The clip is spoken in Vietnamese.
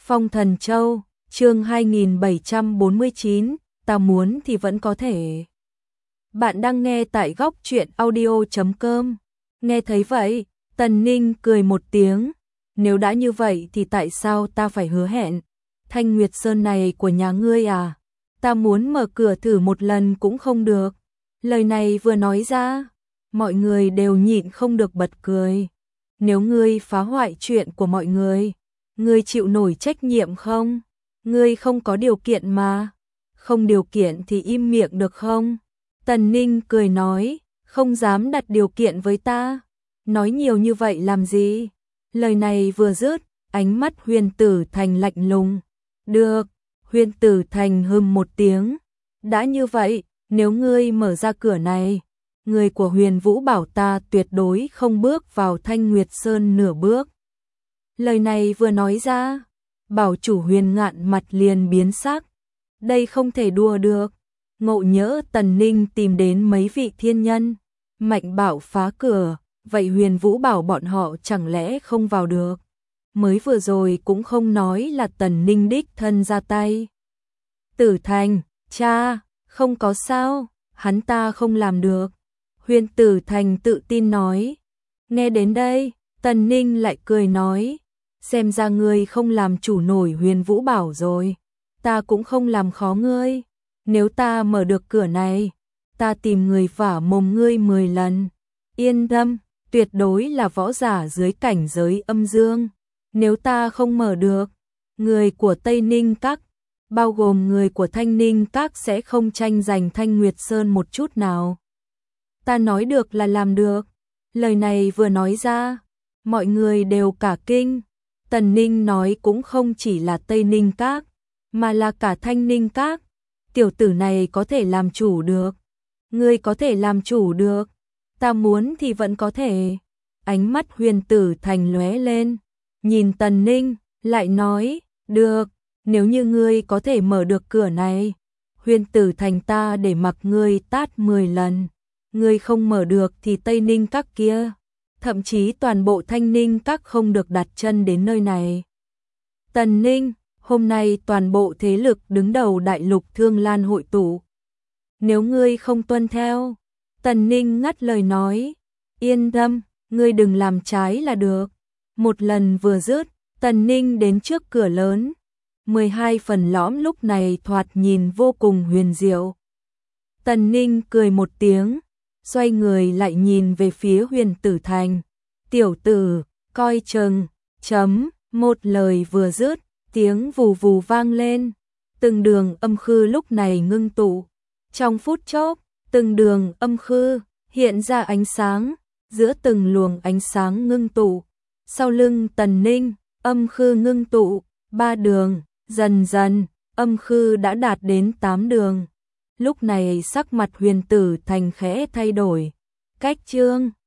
Phong Thần Châu, chương 2749, ta muốn thì vẫn có thể. Bạn đang nghe tại góc truyện audio.com. Nghe thấy vậy, Tần Ninh cười một tiếng. Nếu đã như vậy thì tại sao ta phải hứa hẹn? Thanh Nguyệt Sơn này của nhà ngươi à? Ta muốn mở cửa thử một lần cũng không được. Lời này vừa nói ra, mọi người đều nhịn không được bật cười. Nếu ngươi phá hoại chuyện của mọi người, ngươi chịu nổi trách nhiệm không? Ngươi không có điều kiện mà. Không điều kiện thì im miệng được không? Tần Ninh cười nói, không dám đặt điều kiện với ta. Nói nhiều như vậy làm gì? Lời này vừa dứt, ánh mắt Huyền Tử Thành lạnh lùng. Được, Huyền Tử Thành hừm một tiếng. Đã như vậy, nếu ngươi mở ra cửa này, người của Huyền Vũ bảo ta tuyệt đối không bước vào Thanh Nguyệt Sơn nửa bước. Lời này vừa nói ra, bảo chủ Huyền Ngạn mặt liền biến sắc. Đây không thể đùa được. Ngộ nhỡ Tần Ninh tìm đến mấy vị thiên nhân, mạnh bạo phá cửa, vậy Huyền Vũ bảo bọn họ chẳng lẽ không vào được. Mới vừa rồi cũng không nói là Tần Ninh đích thân ra tay. Tử Thành, cha, không có sao, hắn ta không làm được. Huyền Tử Thành tự tin nói. Nghe đến đây, Tần Ninh lại cười nói, xem ra ngươi không làm chủ nổi Huyền Vũ bảo rồi. Ta cũng không làm khó ngươi. Nếu ta mở được cửa này, ta tìm người vả mồm ngươi 10 lần. Yên tâm, tuyệt đối là võ giả dưới cảnh giới âm dương. Nếu ta không mở được, người của Tây Ninh Các, bao gồm người của Thanh Ninh Các sẽ không tranh giành Thanh Nguyệt Sơn một chút nào. Ta nói được là làm được. Lời này vừa nói ra, mọi người đều cả kinh. Tần Ninh nói cũng không chỉ là Tây Ninh Các, mà là cả Thanh Ninh Các. Tiểu tử này có thể làm chủ được. Ngươi có thể làm chủ được. Ta muốn thì vẫn có thể. Ánh mắt Huyền Tử Thành lóe lên. Nhìn Tần Ninh, lại nói, được, nếu như ngươi có thể mở được cửa này, Huyền Tử Thành ta để mặc ngươi tát 10 lần. Ngươi không mở được thì Tây Ninh Các kia, thậm chí toàn bộ Thanh Ninh Các không được đặt chân đến nơi này. Tần Ninh, hôm nay toàn bộ thế lực đứng đầu đại lục Thương Lan hội tụ. Nếu ngươi không tuân theo, Tần Ninh ngắt lời nói, yên tâm, ngươi đừng làm trái là được. Một lần vừa dứt, Tần Ninh đến trước cửa lớn. 12 phần lõm lúc này thoạt nhìn vô cùng huyền diệu. Tần Ninh cười một tiếng, xoay người lại nhìn về phía Huyền Tử Thành. Tiểu tử, coi chừng, chấm, một lời vừa dứt, tiếng vù vù vang lên. Từng đường âm khư lúc này ngưng tụ. Trong phút chốc, từng đường âm khư hiện ra ánh sáng, giữa từng luồng ánh sáng ngưng tụ. Sau lưng Tần Ninh, âm khư ngưng tụ, 3 đường, dần dần, âm khư đã đạt đến 8 đường. Lúc này sắc mặt Huyền Tử Thành khẽ thay đổi. Cách chương